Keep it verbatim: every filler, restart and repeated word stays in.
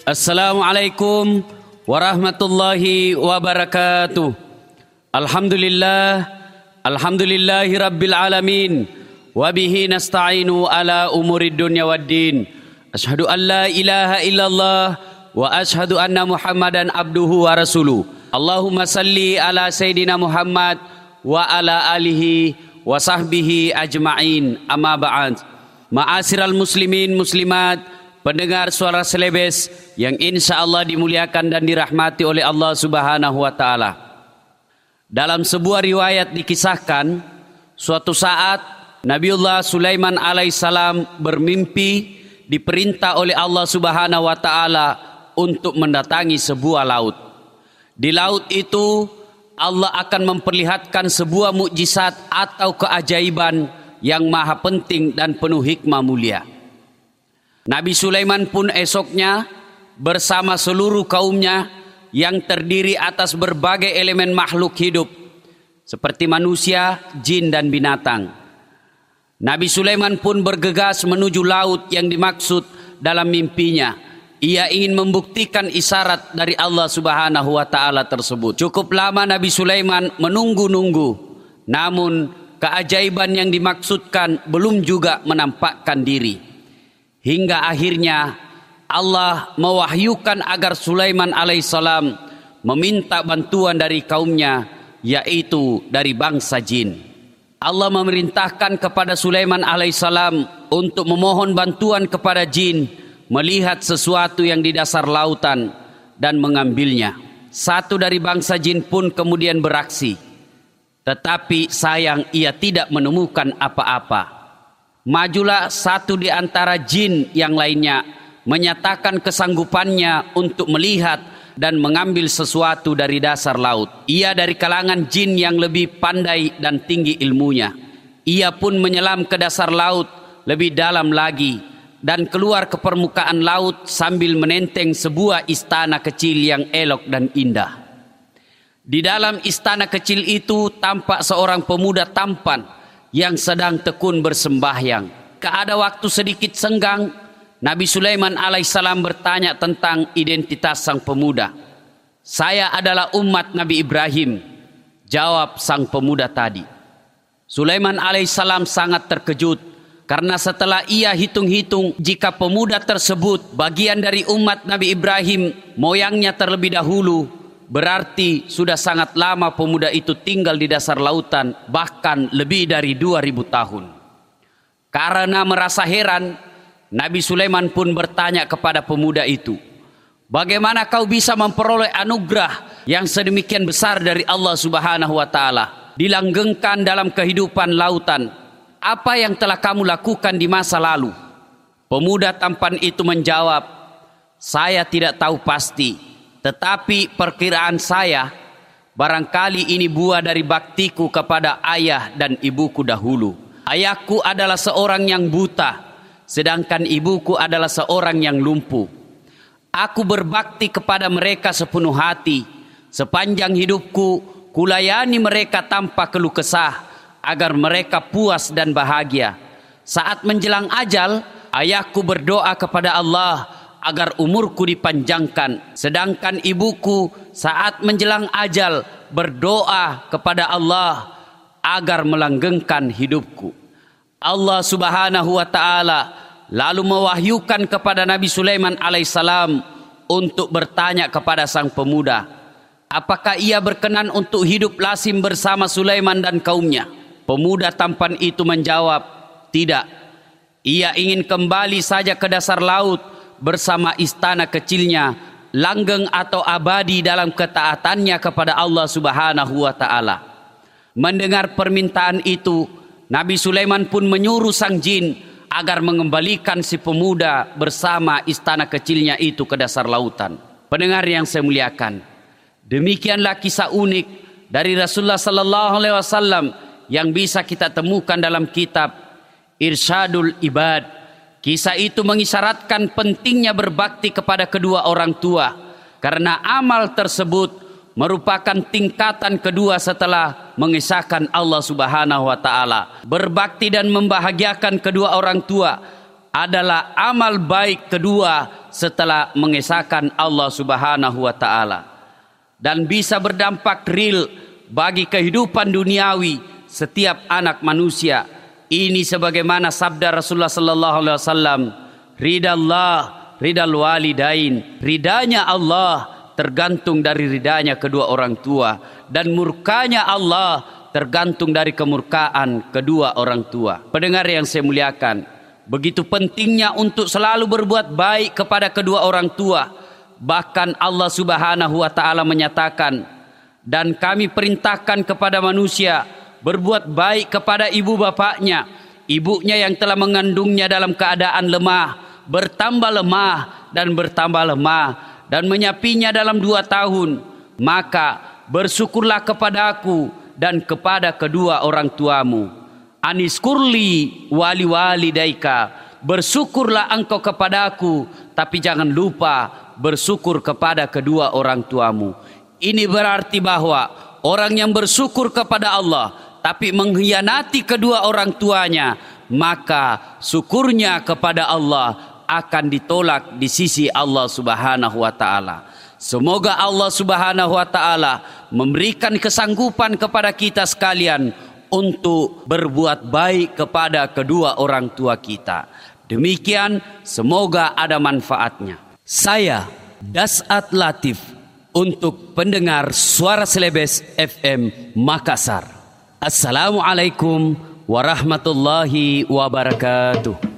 Assalamualaikum warahmatullahi wabarakatuh. Alhamdulillah, alhamdulillahi rabbil alamin. Wabihi nasta'inu ala umurid dunya waddin. Ashhadu an la ilaha illallah wa ashhadu anna Muhammadan abduhu wa rasuluh. Allahumma salli ala Sayyidina Muhammad wa ala alihi wa sahbihi ajma'in. Amma ba'd. Ma'asyiral muslimin muslimat, pendengar suara Selebes yang insya Allah dimuliakan dan dirahmati oleh Allah Subhanahu wa Ta'ala. Dalam sebuah riwayat dikisahkan, suatu saat Nabiullah Sulaiman alaihissalam bermimpi diperintah oleh Allah Subhanahu wa Ta'ala untuk mendatangi sebuah laut. Di laut itu Allah akan memperlihatkan sebuah mukjizat atau keajaiban yang maha penting dan penuh hikmah mulia. Nabi Sulaiman pun esoknya bersama seluruh kaumnya yang terdiri atas berbagai elemen makhluk hidup seperti manusia, jin dan binatang. Nabi Sulaiman pun bergegas menuju laut yang dimaksud dalam mimpinya. Ia ingin membuktikan isyarat dari Allah Subhanahu wa Ta'ala tersebut. Cukup lama Nabi Sulaiman menunggu-nunggu, namun keajaiban yang dimaksudkan belum juga menampakkan diri. Hingga akhirnya Allah mewahyukan agar Sulaiman alaihissalam meminta bantuan dari kaumnya, yaitu dari bangsa jin. Allah memerintahkan kepada Sulaiman alaihissalam untuk memohon bantuan kepada jin melihat sesuatu yang di dasar lautan dan mengambilnya. Satu dari bangsa jin pun kemudian beraksi, tetapi sayang ia tidak menemukan apa-apa. Majulah satu di antara jin yang lainnya menyatakan kesanggupannya untuk melihat dan mengambil sesuatu dari dasar laut. Ia dari kalangan jin yang lebih pandai dan tinggi ilmunya. Ia pun menyelam ke dasar laut lebih dalam lagi dan keluar ke permukaan laut sambil menenteng sebuah istana kecil yang elok dan indah. Di dalam istana kecil itu tampak seorang pemuda tampan yang sedang tekun bersembahyang. Keada waktu sedikit senggang, Nabi Sulaiman alaihissalam bertanya tentang identitas sang pemuda. Saya adalah umat Nabi Ibrahim, jawab sang pemuda tadi. Sulaiman alaihissalam sangat terkejut karena setelah ia hitung-hitung jika pemuda tersebut bagian dari umat Nabi Ibrahim, moyangnya terlebih dahulu, berarti sudah sangat lama pemuda itu tinggal di dasar lautan, bahkan lebih dari dua ribu tahun. Karena merasa heran, Nabi Sulaiman pun bertanya kepada pemuda itu, bagaimana kau bisa memperoleh anugerah yang sedemikian besar dari Allah Subhanahu wa Ta'ala, dilanggengkan dalam kehidupan lautan? Apa yang telah kamu lakukan di masa lalu? Pemuda tampan itu menjawab, saya tidak tahu pasti, tetapi perkiraan saya, barangkali ini buah dari baktiku kepada ayah dan ibuku dahulu. Ayahku adalah seorang yang buta, sedangkan ibuku adalah seorang yang lumpuh. Aku berbakti kepada mereka sepenuh hati. Sepanjang hidupku, kulayani mereka tanpa keluh kesah, agar mereka puas dan bahagia. Saat menjelang ajal, ayahku berdoa kepada Allah agar umurku dipanjangkan. Sedangkan ibuku saat menjelang ajal berdoa kepada Allah agar melanggengkan hidupku. Allah Subhanahu wa Ta'ala lalu mewahyukan kepada Nabi Sulaiman alaihissalam untuk bertanya kepada sang pemuda, apakah ia berkenan untuk hidup lazim bersama Sulaiman dan kaumnya? Pemuda tampan itu menjawab, tidak. Ia ingin kembali saja ke dasar laut bersama istana kecilnya, langgeng atau abadi dalam ketaatannya kepada Allah Subhanahu wa Ta'ala. Mendengar permintaan itu, Nabi Sulaiman pun menyuruh sang jin agar mengembalikan si pemuda bersama istana kecilnya itu ke dasar lautan. Pendengar yang saya muliakan, demikianlah kisah unik dari Rasulullah sallallahu alaihi wasallam yang bisa kita temukan dalam kitab Irsyadul Ibad. Kisah itu mengisyaratkan pentingnya berbakti kepada kedua orang tua, karena amal tersebut merupakan tingkatan kedua setelah mengesahkan Allah Subhanahu wa Ta'ala. Berbakti dan membahagiakan kedua orang tua adalah amal baik kedua setelah mengesahkan Allah Subhanahu wa taala dan bisa berdampak real bagi kehidupan duniawi setiap anak manusia. Ini sebagaimana sabda Rasulullah sallallahu alaihi wasallam, ridallah ridal walidain, ridanya Allah tergantung dari ridanya kedua orang tua, dan murkanya Allah tergantung dari kemurkaan kedua orang tua. Pendengar yang saya muliakan, begitu pentingnya untuk selalu berbuat baik kepada kedua orang tua. Bahkan Allah Subhanahu wa taala menyatakan, dan kami perintahkan kepada manusia berbuat baik kepada ibu bapaknya, ibunya yang telah mengandungnya dalam keadaan lemah, bertambah lemah dan bertambah lemah, dan menyapinya dalam dua tahun. Maka bersyukurlah kepadaku dan kepada kedua orang tuamu. Aniskurli wali walidaika, bersyukurlah engkau kepadaku, tapi jangan lupa bersyukur kepada kedua orang tuamu. Ini berarti bahwa orang yang bersyukur kepada Allah tapi mengkhianati kedua orang tuanya, maka syukurnya kepada Allah akan ditolak di sisi Allah Subhanahu wa taala. Semoga Allah Subhanahu wa taala memberikan kesanggupan kepada kita sekalian untuk berbuat baik kepada kedua orang tua kita. Demikian, semoga ada manfaatnya. Saya Dasat Latif untuk pendengar Suara Celebes F M Makassar. Assalamualaikum warahmatullahi wabarakatuh.